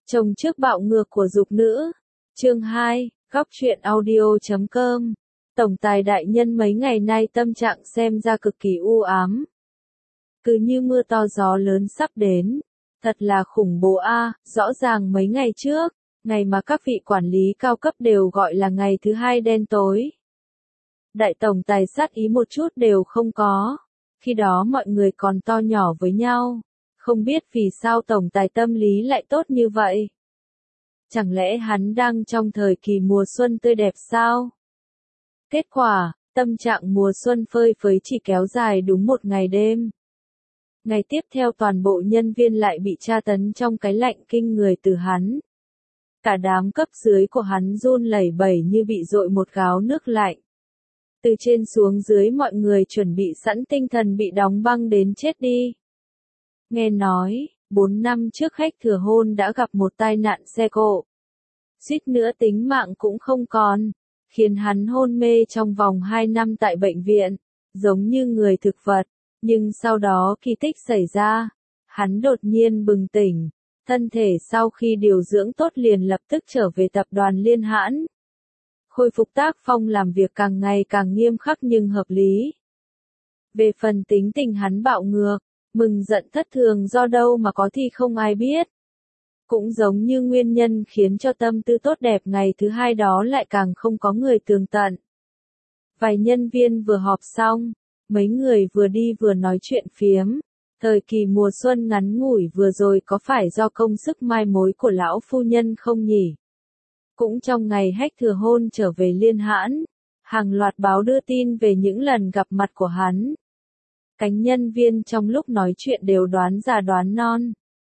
Chồng trước bạo ngược của dục nữ. Chương 2, góc truyện audio.com. Tổng tài đại nhân mấy ngày nay tâm trạng xem ra cực kỳ u ám. Cứ như mưa to gió lớn sắp đến. Thật là khủng bố a, rõ ràng mấy ngày trước, ngày mà các vị quản lý cao cấp đều gọi là ngày thứ hai đen tối. Đại tổng tài sát ý một chút đều không có. Khi đó mọi người còn to nhỏ với nhau. Không biết vì sao tổng tài tâm lý lại tốt như vậy. Chẳng lẽ hắn đang trong thời kỳ mùa xuân tươi đẹp sao? Kết quả, tâm trạng mùa xuân phơi phới chỉ kéo dài đúng một ngày đêm. Ngày tiếp theo toàn bộ nhân viên lại bị tra tấn trong cái lạnh kinh người từ hắn. Cả đám cấp dưới của hắn run lẩy bẩy như bị dội một gáo nước lạnh. Từ trên xuống dưới mọi người chuẩn bị sẵn tinh thần bị đóng băng đến chết đi. Nghe nói, 4 năm trước khách thừa hôn đã gặp một tai nạn xe cộ. Suýt nữa tính mạng cũng không còn, khiến hắn hôn mê trong vòng 2 năm tại bệnh viện, giống như người thực vật. Nhưng sau đó kỳ tích xảy ra, hắn đột nhiên bừng tỉnh, thân thể sau khi điều dưỡng tốt liền lập tức trở về tập đoàn Liên Hãn. Khôi phục tác phong làm việc càng ngày càng nghiêm khắc nhưng hợp lý. Về phần tính tình hắn bạo ngược, mừng giận thất thường do đâu mà có thì không ai biết. Cũng giống như nguyên nhân khiến cho tâm tư tốt đẹp ngày thứ hai đó lại càng không có người tường tận. Vài nhân viên vừa họp xong, mấy người vừa đi vừa nói chuyện phiếm. Thời kỳ mùa xuân ngắn ngủi vừa rồi có phải do công sức mai mối của lão phu nhân không nhỉ? Cũng trong ngày hách thừa hôn trở về Liên Hãn, hàng loạt báo đưa tin về những lần gặp mặt của hắn. Cánh nhân viên trong lúc nói chuyện đều đoán già đoán non.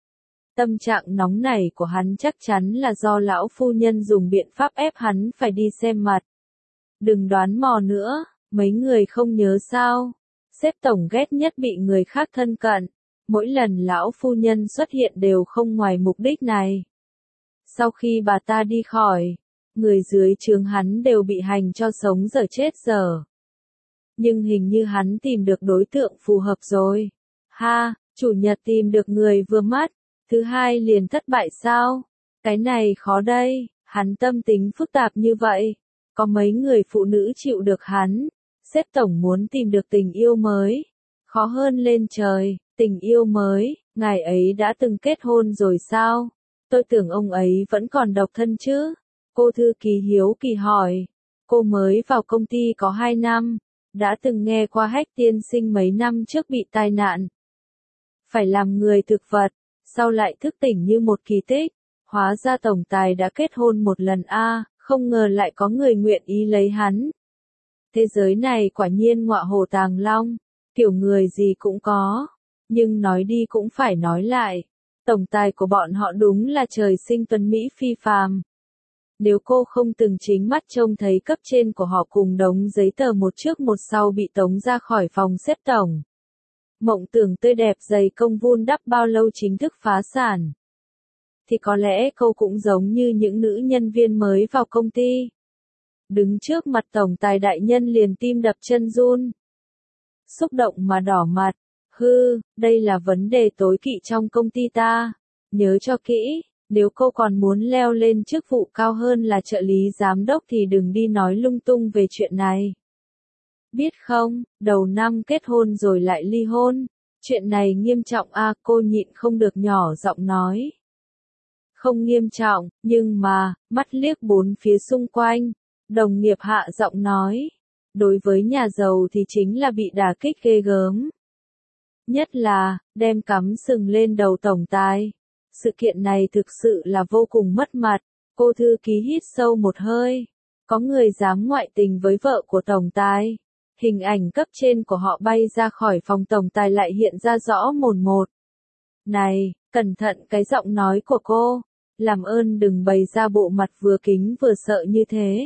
Tâm trạng nóng nảy của hắn chắc chắn là do lão phu nhân dùng biện pháp ép hắn phải đi xem mặt. Đừng đoán mò nữa, mấy người không nhớ sao. Sếp tổng ghét nhất bị người khác thân cận. Mỗi lần lão phu nhân xuất hiện đều không ngoài mục đích này. Sau khi bà ta đi khỏi, người dưới trướng hắn đều bị hành cho sống dở chết dở. Nhưng hình như hắn tìm được đối tượng phù hợp rồi. Ha, chủ nhật tìm được người vừa mắt, thứ hai liền thất bại sao? Cái này khó đây, hắn tâm tính phức tạp như vậy. Có mấy người phụ nữ chịu được hắn. Sếp tổng muốn tìm được tình yêu mới. Khó hơn lên trời, tình yêu mới, ngài ấy đã từng kết hôn rồi sao? Tôi tưởng ông ấy vẫn còn độc thân chứ. Cô thư ký hiếu kỳ hỏi. Cô mới vào công ty có 2 năm. Đã từng nghe qua Hách tiên sinh mấy năm trước bị tai nạn. Phải làm người thực vật, sau lại thức tỉnh như một kỳ tích. Hóa ra tổng tài đã kết hôn một lần a, không ngờ lại có người nguyện ý lấy hắn. Thế giới này quả nhiên ngọa hổ tàng long, kiểu người gì cũng có. Nhưng nói đi cũng phải nói lại. Tổng tài của bọn họ đúng là trời sinh tuấn Mỹ phi phàm. Nếu cô không từng chính mắt trông thấy cấp trên của họ cùng đống giấy tờ một trước một sau bị tống ra khỏi phòng xếp tổng. Mộng tưởng tươi đẹp dày công vun đắp bao lâu chính thức phá sản. Thì có lẽ cô cũng giống như những nữ nhân viên mới vào công ty. Đứng trước mặt tổng tài đại nhân liền tim đập chân run. Xúc động mà đỏ mặt. Đây là vấn đề tối kỵ trong công ty ta. Nhớ cho kỹ, nếu cô còn muốn leo lên chức vụ cao hơn là trợ lý giám đốc thì đừng đi nói lung tung về chuyện này. Biết không, đầu năm kết hôn rồi lại ly hôn. Chuyện này nghiêm trọng a, cô nhịn không được nhỏ giọng nói. Không nghiêm trọng, nhưng mà, mắt liếc bốn phía xung quanh. Đồng nghiệp hạ giọng nói. Đối với nhà giàu thì chính là bị đả kích ghê gớm. Nhất là, đem cắm sừng lên đầu tổng tài. Sự kiện này thực sự là vô cùng mất mặt. Cô thư ký hít sâu một hơi. Có người dám ngoại tình với vợ của tổng tài. Hình ảnh cấp trên của họ bay ra khỏi phòng tổng tài lại hiện ra rõ mồn một. Này, cẩn thận cái giọng nói của cô. Làm ơn đừng bày ra bộ mặt vừa kính vừa sợ như thế.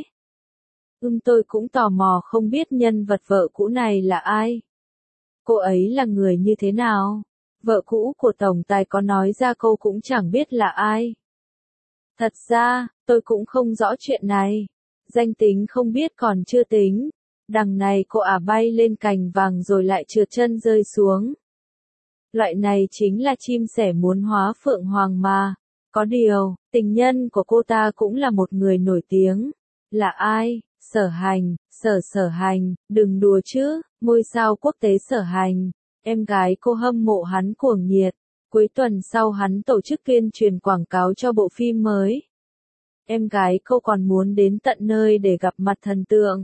Tôi cũng tò mò không biết nhân vật vợ cũ này là ai. Cô ấy là người như thế nào? Vợ cũ của tổng tài có nói ra cô cũng chẳng biết là ai. Thật ra, tôi cũng không rõ chuyện này. Danh tính không biết còn chưa tính. Đằng này cô bay lên cành vàng rồi lại trượt chân rơi xuống. Loại này chính là chim sẻ muốn hóa phượng hoàng mà. Có điều, tình nhân của cô ta cũng là một người nổi tiếng. Là ai? Sở Hành, Sở Hành, đừng đùa chứ, ngôi sao quốc tế Sở Hành. Em gái cô hâm mộ hắn cuồng nhiệt. Cuối tuần sau hắn tổ chức tuyên truyền quảng cáo cho bộ phim mới. Em gái cô còn muốn đến tận nơi để gặp mặt thần tượng.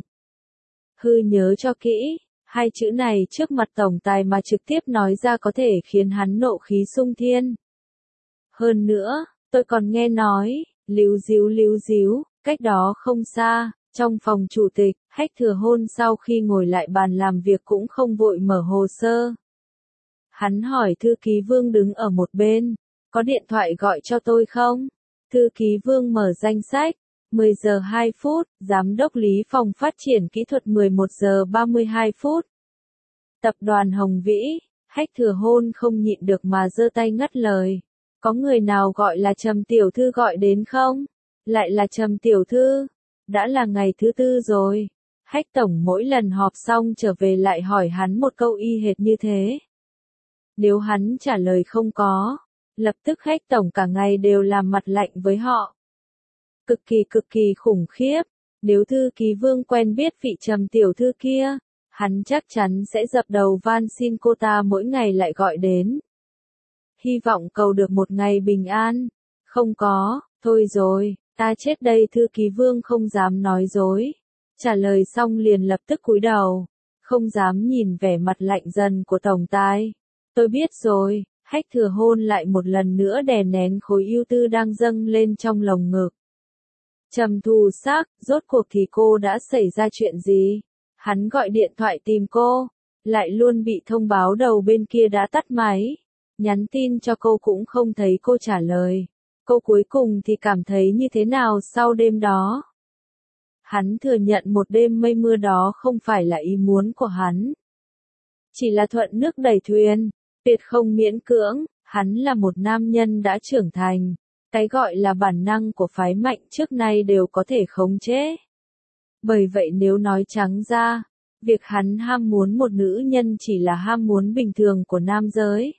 Hư nhớ cho kỹ, hai chữ này trước mặt tổng tài mà trực tiếp nói ra có thể khiến hắn nộ khí xung thiên. Hơn nữa, tôi còn nghe nói, líu díu, cách đó không xa, trong phòng chủ tịch, Hách Thừa Hôn sau khi ngồi lại bàn làm việc cũng không vội mở hồ sơ. Hắn hỏi thư ký Vương đứng ở một bên, có điện thoại gọi cho tôi không? Thư ký Vương mở danh sách, 10 giờ 2 phút, Giám đốc Lý phòng phát triển kỹ thuật 11 giờ 32 phút. Tập đoàn Hồng Vĩ, Hách Thừa Hôn không nhịn được mà giơ tay ngắt lời. Có người nào gọi là Trầm tiểu thư gọi đến không? Lại là Trầm tiểu thư. Đã là ngày thứ tư rồi. Hách tổng mỗi lần họp xong trở về lại hỏi hắn một câu y hệt như thế. Nếu hắn trả lời không có, lập tức Hách tổng cả ngày đều làm mặt lạnh với họ. Cực kỳ khủng khiếp. Nếu thư ký Vương quen biết vị Trầm tiểu thư kia, hắn chắc chắn sẽ dập đầu van xin cô ta mỗi ngày lại gọi đến. Hy vọng cầu được một ngày bình an. Không có, thôi rồi, ta chết đây. Thư ký Vương không dám nói dối. Trả lời xong liền lập tức cúi đầu. Không dám nhìn vẻ mặt lạnh dần của tổng tài. Tôi biết rồi, Hách Thừa Hôn lại một lần nữa đè nén khối ưu tư đang dâng lên trong lồng ngực. Trầm thù sắc, rốt cuộc thì cô đã xảy ra chuyện gì? Hắn gọi điện thoại tìm cô, lại luôn bị thông báo đầu bên kia đã tắt máy. Nhắn tin cho cô cũng không thấy cô trả lời. Cô cuối cùng thì cảm thấy như thế nào sau đêm đó? Hắn thừa nhận một đêm mây mưa đó không phải là ý muốn của hắn. Chỉ là thuận nước đẩy thuyền, tuyệt không miễn cưỡng, hắn là một nam nhân đã trưởng thành. Cái gọi là bản năng của phái mạnh trước nay đều có thể khống chế. Bởi vậy nếu nói trắng ra, việc hắn ham muốn một nữ nhân chỉ là ham muốn bình thường của nam giới.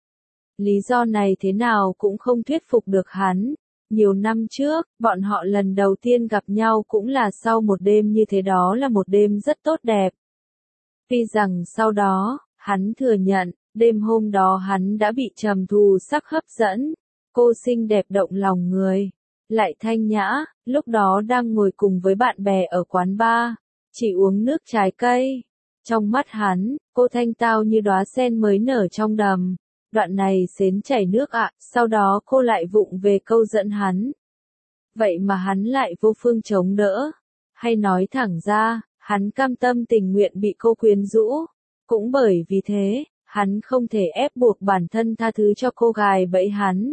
Lý do này thế nào cũng không thuyết phục được hắn. Nhiều năm trước, bọn họ lần đầu tiên gặp nhau cũng là sau một đêm như thế, đó là một đêm rất tốt đẹp. Tuy rằng sau đó, hắn thừa nhận, đêm hôm đó hắn đã bị Trầm thù sắc hấp dẫn. Cô xinh đẹp động lòng người, lại thanh nhã, lúc đó đang ngồi cùng với bạn bè ở quán bar, chỉ uống nước trái cây. Trong mắt hắn, cô thanh tao như đóa sen mới nở trong đầm. Đoạn này xến chảy nước ạ, sau đó cô lại vụng về câu dẫn hắn. Vậy mà hắn lại vô phương chống đỡ. Hay nói thẳng ra, hắn cam tâm tình nguyện bị cô quyến rũ. Cũng bởi vì thế, hắn không thể ép buộc bản thân tha thứ cho cô gái bẫy hắn.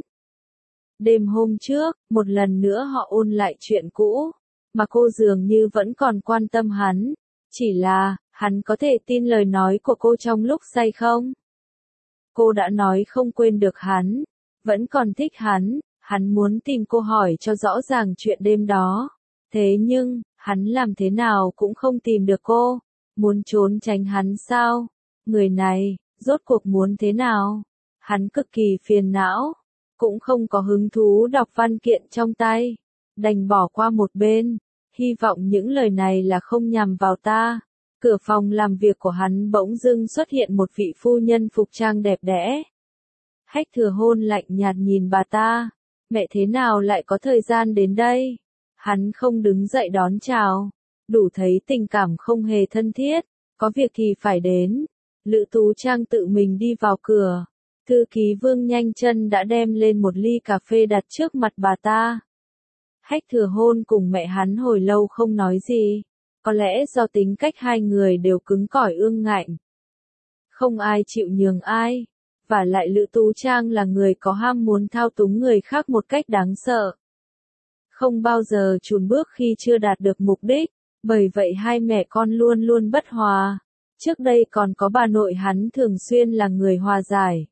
Đêm hôm trước, một lần nữa họ ôn lại chuyện cũ, mà cô dường như vẫn còn quan tâm hắn. Chỉ là, hắn có thể tin lời nói của cô trong lúc say không? Cô đã nói không quên được hắn, vẫn còn thích hắn muốn tìm cô hỏi cho rõ ràng chuyện đêm đó. Thế nhưng, hắn làm thế nào cũng không tìm được cô, muốn trốn tránh hắn sao? Người này, rốt cuộc muốn thế nào? Hắn cực kỳ phiền não, cũng không có hứng thú đọc văn kiện trong tay, đành bỏ qua một bên, hy vọng những lời này là không nhằm vào ta. Cửa phòng làm việc của hắn bỗng dưng xuất hiện một vị phu nhân phục trang đẹp đẽ. Hách Thừa Hôn lạnh nhạt nhìn bà ta, mẹ thế nào lại có thời gian đến đây? Hắn không đứng dậy đón chào, đủ thấy tình cảm không hề thân thiết, có việc thì phải đến. Lữ Tú Trang tự mình đi vào cửa, thư ký Vương nhanh chân đã đem lên một ly cà phê đặt trước mặt bà ta. Hách Thừa Hôn cùng mẹ hắn hồi lâu không nói gì. Có lẽ do tính cách hai người đều cứng cỏi ương ngạnh. Không ai chịu nhường ai. Và lại Lữ Tú Trang là người có ham muốn thao túng người khác một cách đáng sợ. Không bao giờ chùn bước khi chưa đạt được mục đích. Bởi vậy hai mẹ con luôn luôn bất hòa. Trước đây còn có bà nội hắn thường xuyên là người hòa giải.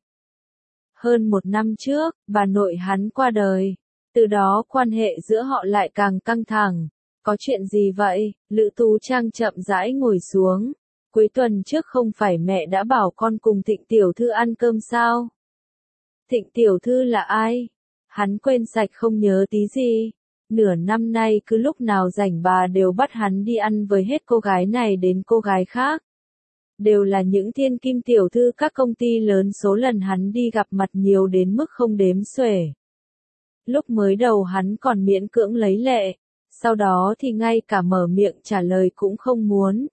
Hơn một năm trước, bà nội hắn qua đời. Từ đó quan hệ giữa họ lại càng căng thẳng. Có chuyện gì vậy? Lữ Tú Trang chậm rãi ngồi xuống. Cuối tuần trước không phải mẹ đã bảo con cùng Thịnh tiểu thư ăn cơm sao? Thịnh tiểu thư là ai? Hắn quên sạch không nhớ tí gì. Nửa năm nay cứ lúc nào rảnh bà đều bắt hắn đi ăn với hết cô gái này đến cô gái khác. Đều là những thiên kim tiểu thư các công ty lớn, số lần hắn đi gặp mặt nhiều đến mức không đếm xuể. Lúc mới đầu hắn còn miễn cưỡng lấy lệ, sau đó thì ngay cả mở miệng trả lời cũng không muốn.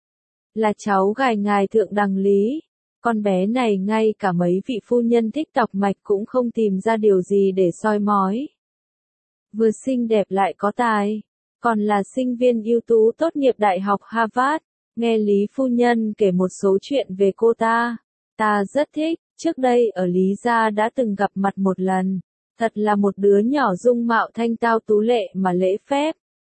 Là cháu gái ngài thượng đẳng lý. Con bé này ngay cả mấy vị phu nhân thích đọc mạch cũng không tìm ra điều gì để soi mói. Vừa xinh đẹp lại có tài, còn là sinh viên ưu tú tốt nghiệp Đại học Harvard. Nghe Lý phu nhân kể một số chuyện về cô ta rất thích, trước đây ở Lý gia đã từng gặp mặt một lần. Thật là một đứa nhỏ dung mạo thanh tao tú lệ mà lễ phép.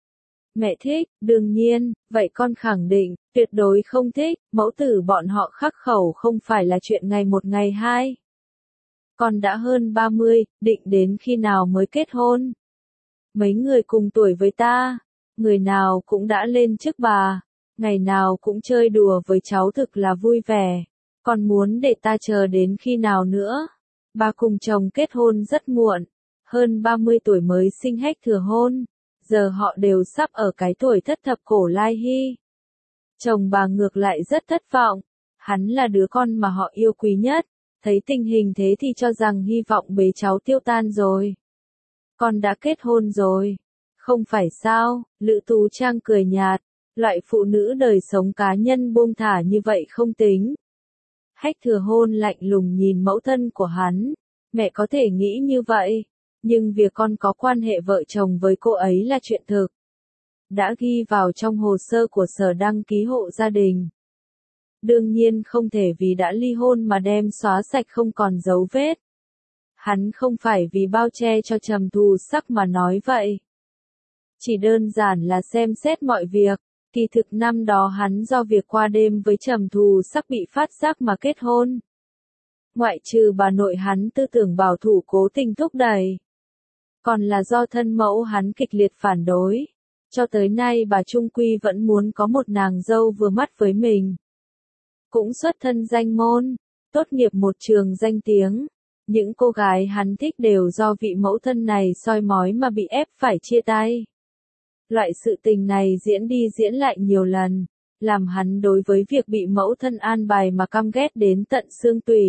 Mẹ thích, đương nhiên, vậy con khẳng định, tuyệt đối không thích, mẫu tử bọn họ khắc khẩu không phải là chuyện ngày một ngày hai. Con đã hơn 30, định đến khi nào mới kết hôn? Mấy người cùng tuổi với ta, người nào cũng đã lên chức bà, ngày nào cũng chơi đùa với cháu thực là vui vẻ. Còn muốn để ta chờ đến khi nào nữa? Bà cùng chồng kết hôn rất muộn, hơn 30 tuổi mới sinh hách thừa hôn. Giờ họ đều sắp ở cái tuổi thất thập cổ lai hy. Chồng bà ngược lại rất thất vọng, hắn là đứa con mà họ yêu quý nhất, thấy tình hình thế thì cho rằng hy vọng bế cháu tiêu tan rồi. Con đã kết hôn rồi, không phải sao? Lữ Tú Trang cười nhạt, loại phụ nữ đời sống cá nhân buông thả như vậy không tính. Hách thừa hôn lạnh lùng nhìn mẫu thân của hắn, mẹ có thể nghĩ như vậy. Nhưng việc con có quan hệ vợ chồng với cô ấy là chuyện thực. Đã ghi vào trong hồ sơ của sở đăng ký hộ gia đình. Đương nhiên không thể vì đã ly hôn mà đem xóa sạch không còn dấu vết. Hắn không phải vì bao che cho Trầm Thù Sắc mà nói vậy. Chỉ đơn giản là xem xét mọi việc, kỳ thực năm đó hắn do việc qua đêm với Trầm Thù Sắc bị phát giác mà kết hôn. Ngoại trừ bà nội hắn tư tưởng bảo thủ cố tình thúc đẩy. Còn là do thân mẫu hắn kịch liệt phản đối. Cho tới nay bà trung quy vẫn muốn có một nàng dâu vừa mắt với mình. Cũng xuất thân danh môn, tốt nghiệp một trường danh tiếng. Những cô gái hắn thích đều do vị mẫu thân này soi mói mà bị ép phải chia tay. Loại sự tình này diễn đi diễn lại nhiều lần, làm hắn đối với việc bị mẫu thân an bài mà căm ghét đến tận xương tủy.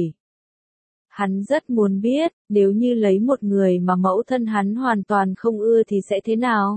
Hắn rất muốn biết, nếu như lấy một người mà mẫu thân hắn hoàn toàn không ưa thì sẽ thế nào?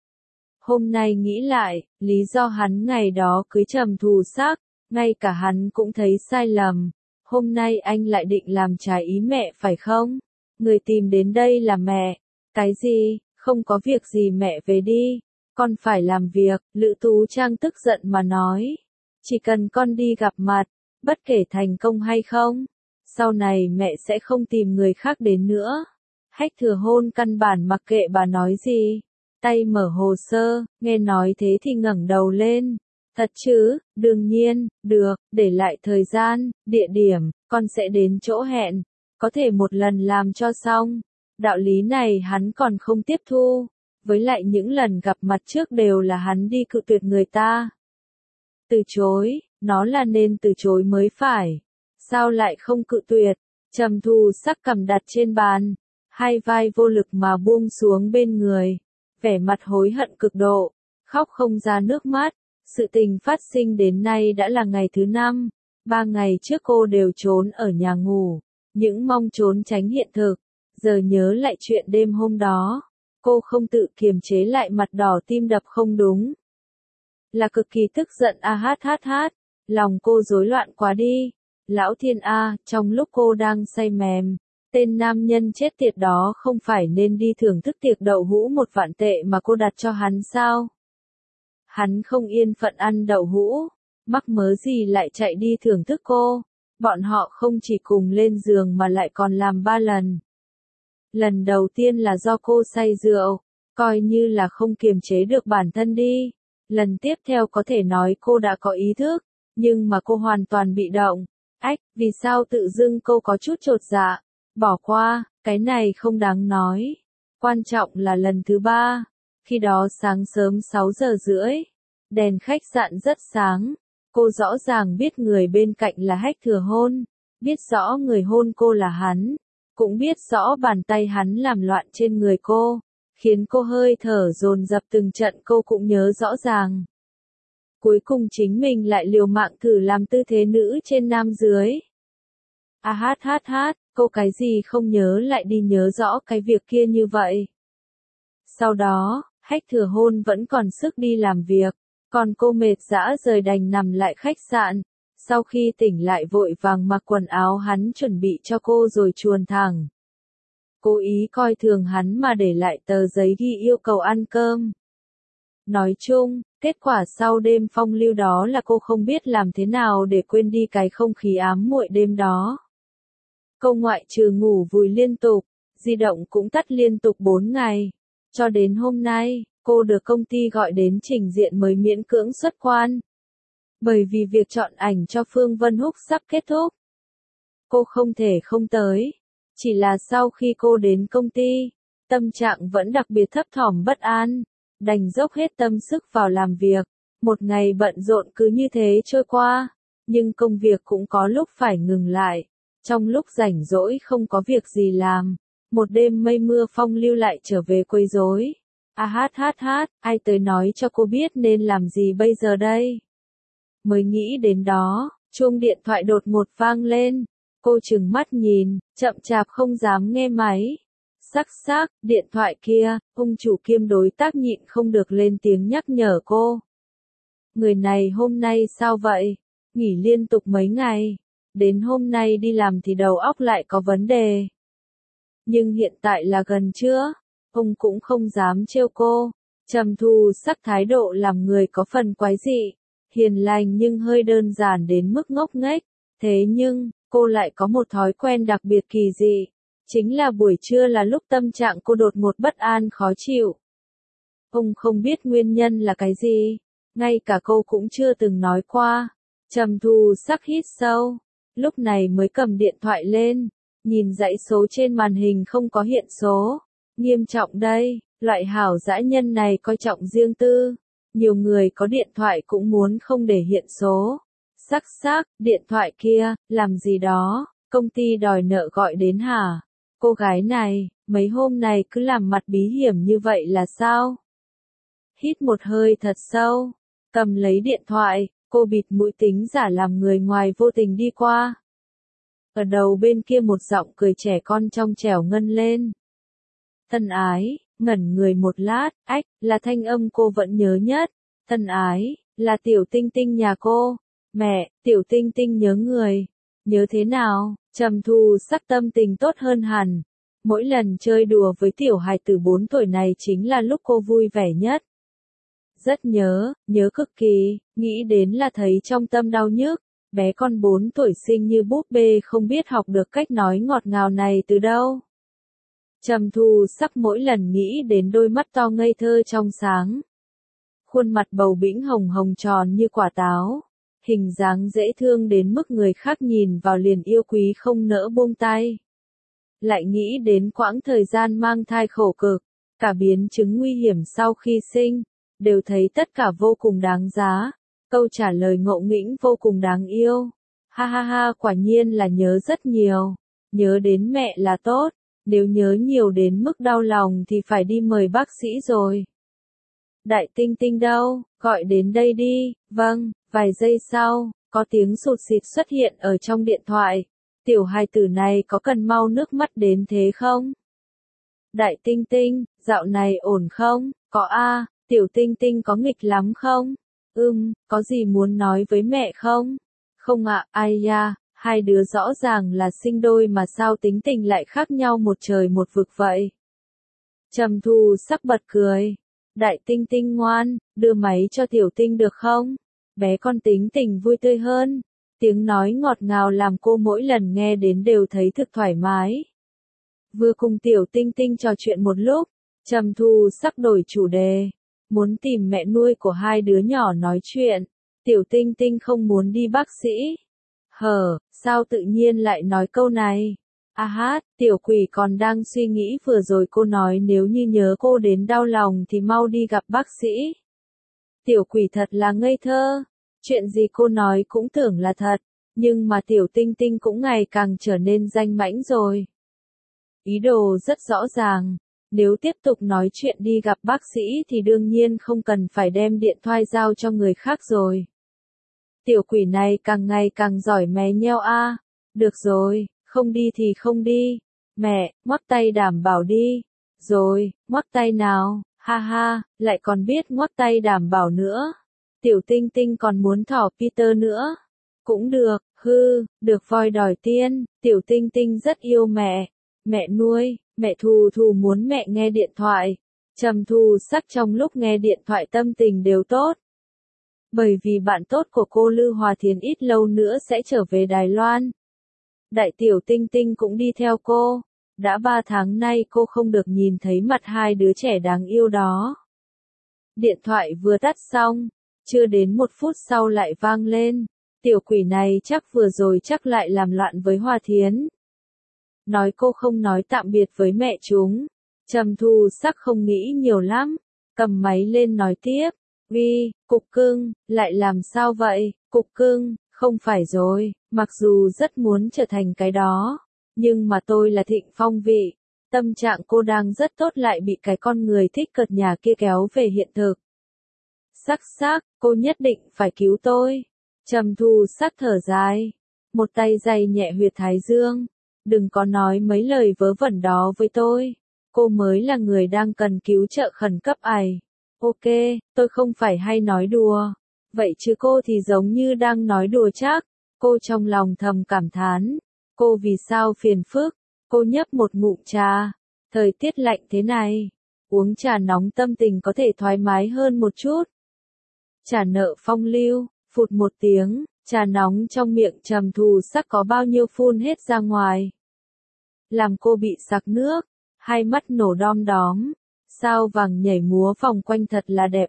Hôm nay nghĩ lại, lý do hắn ngày đó cưới Trầm Thù Sắc, ngay cả hắn cũng thấy sai lầm. Hôm nay anh lại định làm trái ý mẹ phải không? Người tìm đến đây là mẹ. Cái gì? Không có việc gì mẹ về đi. Con phải làm việc, Lữ Tú Trang tức giận mà nói. Chỉ cần con đi gặp mặt, bất kể thành công hay không, sau này mẹ sẽ không tìm người khác đến nữa. Hách thừa hôn căn bản mặc kệ bà nói gì. Tay mở hồ sơ, nghe nói thế thì ngẩng đầu lên. Thật chứ? Đương nhiên, được, để lại thời gian, địa điểm, con sẽ đến chỗ hẹn. Có thể một lần làm cho xong. Đạo lý này hắn còn không tiếp thu. Với lại những lần gặp mặt trước đều là hắn đi cự tuyệt người ta. Từ chối, nó là nên từ chối mới phải. Sao lại không cự tuyệt? Trầm Thù Sắc cầm đặt trên bàn, hai vai vô lực mà buông xuống bên người, vẻ mặt hối hận cực độ, khóc không ra nước mắt. Sự tình phát sinh đến nay đã là ngày thứ 5, 3 ngày trước cô đều trốn ở nhà ngủ, những mong trốn tránh hiện thực. Giờ nhớ lại chuyện đêm hôm đó, cô không tự kiềm chế lại mặt đỏ tim đập không đúng. Là cực kỳ tức giận lòng cô rối loạn quá đi. Lão thiên a, trong lúc cô đang say mềm, tên nam nhân chết tiệt đó không phải nên đi thưởng thức tiệc đậu hũ 1 vạn tệ mà cô đặt cho hắn sao? Hắn không yên phận ăn đậu hũ, mắc mớ gì lại chạy đi thưởng thức cô. Bọn họ không chỉ cùng lên giường mà lại còn làm 3 lần. Lần đầu tiên là do cô say rượu, coi như là không kiềm chế được bản thân đi. Lần tiếp theo có thể nói cô đã có ý thức, nhưng mà cô hoàn toàn bị động. Vì sao tự dưng cô có chút chột dạ? Bỏ qua, cái này không đáng nói. Quan trọng là lần thứ 3, khi đó sáng sớm 6 giờ rưỡi, đèn khách sạn rất sáng. Cô rõ ràng biết người bên cạnh là Hách thừa hôn, biết rõ người hôn cô là hắn. cũng biết rõ bàn tay hắn làm loạn trên người cô, khiến cô hơi thở dồn dập từng trận cô cũng nhớ rõ ràng. Cuối cùng chính mình lại liều mạng thử làm tư thế nữ trên nam dưới. Cô cái gì không nhớ lại đi nhớ rõ cái việc kia như vậy. Sau đó, Hách Thừa Hôn vẫn còn sức đi làm việc, còn cô mệt dã rời đành nằm lại khách sạn. Sau khi tỉnh lại vội vàng mặc quần áo hắn chuẩn bị cho cô rồi chuồn thẳng. Cố ý coi thường hắn mà để lại tờ giấy ghi yêu cầu ăn cơm. Nói chung, kết quả sau đêm phong lưu đó là cô không biết làm thế nào để quên đi cái không khí ám muội đêm đó. Cô ngoại trừ ngủ vùi liên tục, di động cũng tắt liên tục 4 ngày. Cho đến hôm nay, cô được công ty gọi đến trình diện mới miễn cưỡng xuất quan. Bởi vì việc chọn ảnh cho Phương Vân Húc sắp kết thúc. Cô không thể không tới. Chỉ là sau khi cô đến công ty, tâm trạng vẫn đặc biệt thấp thỏm bất an. Đành dốc hết tâm sức vào làm việc. Một ngày bận rộn cứ như thế trôi qua. Nhưng công việc cũng có lúc phải ngừng lại. Trong lúc rảnh rỗi không có việc gì làm. Một đêm mây mưa phong lưu lại trở về quấy rối. Ai tới nói cho cô biết nên làm gì bây giờ đây? Mới nghĩ đến đó, chuông điện thoại đột ngột vang lên. Cô trừng mắt nhìn, chậm chạp không dám nghe máy. Điện thoại kia, ông chủ kiêm đối tác nhịn không được lên tiếng nhắc nhở cô. Người này hôm nay sao vậy? Nghỉ liên tục mấy ngày. Đến hôm nay đi làm thì đầu óc lại có vấn đề. Nhưng hiện tại là gần trưa, ông cũng không dám trêu cô. Trầm Thu Sắc thái độ làm người có phần quái dị, hiền lành nhưng hơi đơn giản đến mức ngốc nghếch. Thế nhưng, cô lại có một thói quen đặc biệt kỳ dị. Chính là buổi trưa là lúc tâm trạng cô đột ngột bất an khó chịu. Ông không biết nguyên nhân là cái gì, ngay cả cô cũng chưa từng nói qua. Trầm Thu Sắc hít sâu, lúc này mới cầm điện thoại lên, nhìn dãy số trên màn hình không có hiện số. Nghiêm trọng đây, loại hảo dã nhân này coi trọng riêng tư. Nhiều người có điện thoại cũng muốn không để hiện số. Điện thoại kia, làm gì đó, công ty đòi nợ gọi đến hả? Cô gái này, mấy hôm này cứ làm mặt bí hiểm như vậy là sao? Hít một hơi thật sâu, cầm lấy điện thoại, cô bịt mũi tính giả làm người ngoài vô tình đi qua. Ở đầu bên kia một giọng cười trẻ con trong trẻo ngân lên. Thân ái, ngẩn người một lát, là thanh âm cô vẫn nhớ nhất. Thân ái, là Tiểu Tinh Tinh nhà cô. Mẹ, Tiểu Tinh Tinh nhớ người. Nhớ thế nào? Trầm Thu Sắc tâm tình tốt hơn hẳn. Mỗi lần chơi đùa với tiểu hài tử 4 tuổi này chính là lúc cô vui vẻ nhất. Rất nhớ cực kỳ, nghĩ đến là thấy trong tâm đau nhức. Bé con 4 tuổi xinh như búp bê không biết học được cách nói ngọt ngào này từ đâu. Trầm Thu Sắc mỗi lần nghĩ đến đôi mắt to ngây thơ trong sáng. Khuôn mặt bầu bĩnh hồng hồng tròn như quả táo. Hình dáng dễ thương đến mức người khác nhìn vào liền yêu quý không nỡ buông tay. Lại nghĩ đến quãng thời gian mang thai khổ cực, cả biến chứng nguy hiểm sau khi sinh, đều thấy tất cả vô cùng đáng giá. Câu trả lời ngộ nghĩnh vô cùng đáng yêu. Quả nhiên là nhớ rất nhiều. Nhớ đến mẹ là tốt, nếu nhớ nhiều đến mức đau lòng thì phải đi mời bác sĩ rồi. Đại Tinh Tinh đâu, gọi đến đây đi. Vâng. Vài giây sau, có tiếng sụt sịt xuất hiện ở trong điện thoại. Tiểu hài tử này có cần mau nước mắt đến thế không? Đại Tinh Tinh, dạo này ổn không? Có a, Tiểu Tinh Tinh có nghịch lắm không? Có gì muốn nói với mẹ không? Không ạ, ai da, hai đứa rõ ràng là sinh đôi mà sao tính tình lại khác nhau một trời một vực vậy? Trầm Thu Sắc bật cười. Đại Tinh Tinh ngoan, đưa máy cho Tiểu Tinh được không? Bé con tính tình vui tươi hơn. Tiếng nói ngọt ngào làm cô mỗi lần nghe đến đều thấy thực thoải mái. Vừa cùng Tiểu Tinh Tinh trò chuyện một lúc, Trầm Thu Sắc đổi chủ đề. Muốn tìm mẹ nuôi của hai đứa nhỏ nói chuyện. Tiểu Tinh Tinh không muốn đi bác sĩ. Sao tự nhiên lại nói câu này? Tiểu quỷ còn đang suy nghĩ vừa rồi cô nói nếu như nhớ cô đến đau lòng thì mau đi gặp bác sĩ. Tiểu quỷ thật là ngây thơ. Chuyện gì cô nói cũng tưởng là thật. Nhưng mà Tiểu Tinh Tinh cũng ngày càng trở nên danh mãnh rồi. Ý đồ rất rõ ràng. Nếu tiếp tục nói chuyện đi gặp bác sĩ thì đương nhiên không cần phải đem điện thoại giao cho người khác rồi. Tiểu quỷ này càng ngày càng giỏi mé nheo a. Được rồi, không đi thì không đi. Mẹ, ngoắc tay đảm bảo đi. Rồi, ngoắc tay nào, ha ha, lại còn biết ngoắc tay đảm bảo nữa. Tiểu Tinh Tinh còn muốn thỏ Peter nữa. Cũng được, được voi đòi tiên, Tiểu Tinh Tinh rất yêu mẹ. Mẹ nuôi, mẹ Thù Thù muốn mẹ nghe điện thoại. Trầm Thù Sắc trong lúc nghe điện thoại tâm tình đều tốt. Bởi vì bạn tốt của cô Lư Hòa Thiến ít lâu nữa sẽ trở về Đài Loan. Đại Tiểu Tinh Tinh cũng đi theo cô. Đã 3 tháng nay cô không được nhìn thấy mặt hai đứa trẻ đáng yêu đó. Điện thoại vừa tắt xong, chưa đến 1 phút sau lại vang lên. Tiểu quỷ này vừa rồi lại làm loạn với Hòa Thiến. Nói cô không nói tạm biệt với mẹ chúng. Trầm Thù Sắc không nghĩ nhiều lắm. Cầm máy lên nói tiếp. Cục cưng, lại làm sao vậy? Cục cưng, không phải rồi, mặc dù rất muốn trở thành cái đó. Nhưng mà tôi là Thịnh Phong Vị. Tâm trạng cô đang rất tốt lại bị cái con người thích cợt nhà kia kéo về hiện thực. Sắc, cô nhất định phải cứu tôi. Trầm Thù Sắc thở dài. Một tay giày nhẹ huyệt thái dương. Đừng có nói mấy lời vớ vẩn đó với tôi. Cô mới là người đang cần cứu trợ khẩn cấp ải. Ok, tôi không phải hay nói đùa. Vậy chứ cô thì giống như đang nói đùa chắc. Cô trong lòng thầm cảm thán. Cô vì sao phiền phức? Cô nhấp một ngụm trà. Thời tiết lạnh thế này. Uống trà nóng tâm tình có thể thoải mái hơn một chút. Trà nợ phong lưu, phụt một tiếng, trà nóng trong miệng Trầm Thù Sắc có bao nhiêu phun hết ra ngoài. Làm cô bị sặc nước, hai mắt nổ đom đóm. Sao vàng nhảy múa vòng quanh thật là đẹp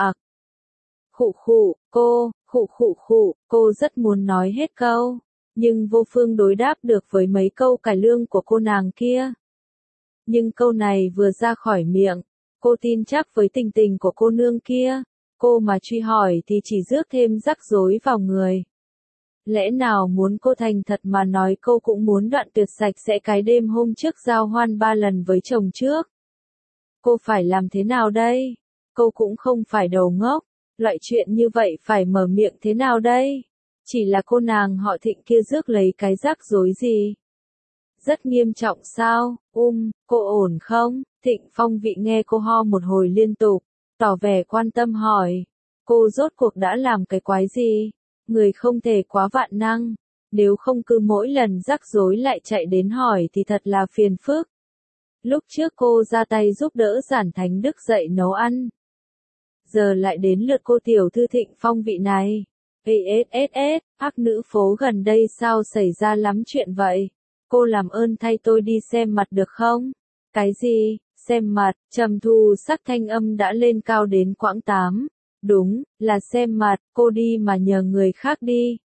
cô rất muốn nói hết câu, nhưng vô phương đối đáp được với mấy câu cải lương của cô nàng kia. Nhưng câu này vừa ra khỏi miệng, cô tin chắc với tình tình của cô nương kia, cô mà truy hỏi thì chỉ rước thêm rắc rối vào người. Lẽ nào muốn cô thành thật mà nói cô cũng muốn đoạn tuyệt sạch sẽ cái đêm hôm trước giao hoan 3 lần với chồng trước. Cô phải làm thế nào đây? Cô cũng không phải đầu ngốc, loại chuyện như vậy phải mở miệng thế nào đây? Chỉ là cô nàng họ Thịnh kia rước lấy cái rắc rối gì? Rất nghiêm trọng sao? Cô ổn không? Thịnh Phong Vị nghe cô ho một hồi liên tục, tỏ vẻ quan tâm hỏi. Cô rốt cuộc đã làm cái quái gì? Người không thể quá vạn năng, nếu không cứ mỗi lần rắc rối lại chạy đến hỏi thì thật là phiền phức. Lúc trước cô ra tay giúp đỡ Giản Thánh Đức dạy nấu ăn. Giờ lại đến lượt cô tiểu thư Thịnh Phong Vị này. Ác nữ phố gần đây sao xảy ra lắm chuyện vậy? Cô làm ơn thay tôi đi xem mặt được không? Cái gì? Xem mặt? Trầm Thù Sắc thanh âm đã lên cao đến quãng 8. Đúng, là xem mặt, cô đi mà nhờ người khác đi.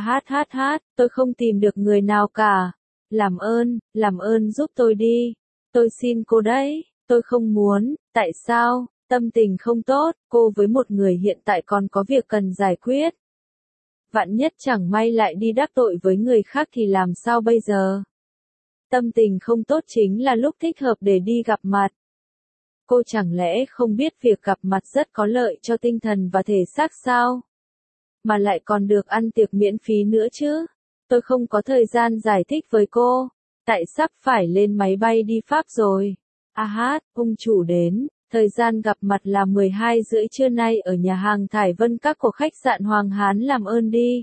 Tôi không tìm được người nào cả. Làm ơn giúp tôi đi. Tôi xin cô đấy, tôi không muốn, tại sao? Tâm tình không tốt, cô với một người hiện tại còn có việc cần giải quyết. Vạn nhất chẳng may lại đi đắc tội với người khác thì làm sao bây giờ? Tâm tình không tốt chính là lúc thích hợp để đi gặp mặt. Cô chẳng lẽ không biết việc gặp mặt rất có lợi cho tinh thần và thể xác sao? Mà lại còn được ăn tiệc miễn phí nữa chứ? Tôi không có thời gian giải thích với cô. Tại sắp phải lên máy bay đi Pháp rồi. Ông chủ đến. Thời gian gặp mặt là 12:30 trưa nay ở nhà hàng Thải Vân Các của khách sạn Hoàng Hán, làm ơn đi.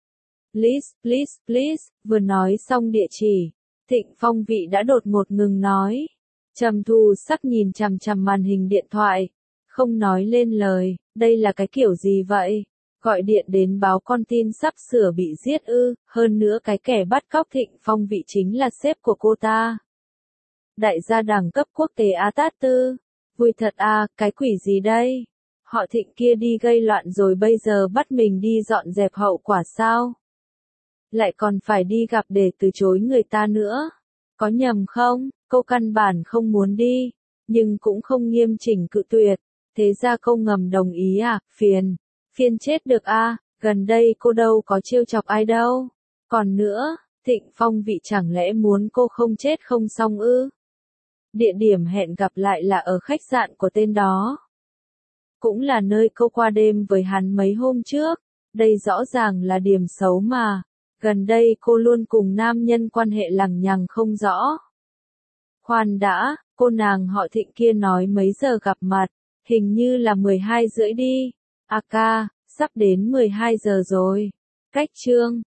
Please, vừa nói xong địa chỉ. Thịnh Phong Vị đã đột ngột ngừng nói. Trầm Thù Sắc nhìn chằm chằm màn hình điện thoại. Không nói lên lời, đây là cái kiểu gì vậy? Gọi điện đến báo con tin sắp sửa bị giết ư? Hơn nữa cái kẻ bắt cóc Thịnh Phong Vị chính là sếp của cô ta. Đại gia đẳng cấp quốc tế Tát Tư. Vui thật cái quỷ gì đây? Họ Thịnh kia đi gây loạn rồi bây giờ bắt mình đi dọn dẹp hậu quả sao? Lại còn phải đi gặp để từ chối người ta nữa. Có nhầm không? Cô căn bản không muốn đi, nhưng cũng không nghiêm chỉnh cự tuyệt. Thế ra cô ngầm đồng ý phiền chết được gần đây cô đâu có trêu chọc ai đâu. Còn nữa, Thịnh Phong vị chẳng lẽ muốn cô không chết không xong ư? Địa điểm hẹn gặp lại là ở khách sạn của tên đó. Cũng là nơi cô qua đêm với hắn mấy hôm trước. Đây rõ ràng là điểm xấu mà. Gần đây cô luôn cùng nam nhân quan hệ lằng nhằng không rõ. Khoan đã, cô nàng họ Thịnh kia nói mấy giờ gặp mặt, hình như là 12 rưỡi đi. A ca, sắp đến 12 giờ rồi. Cách chương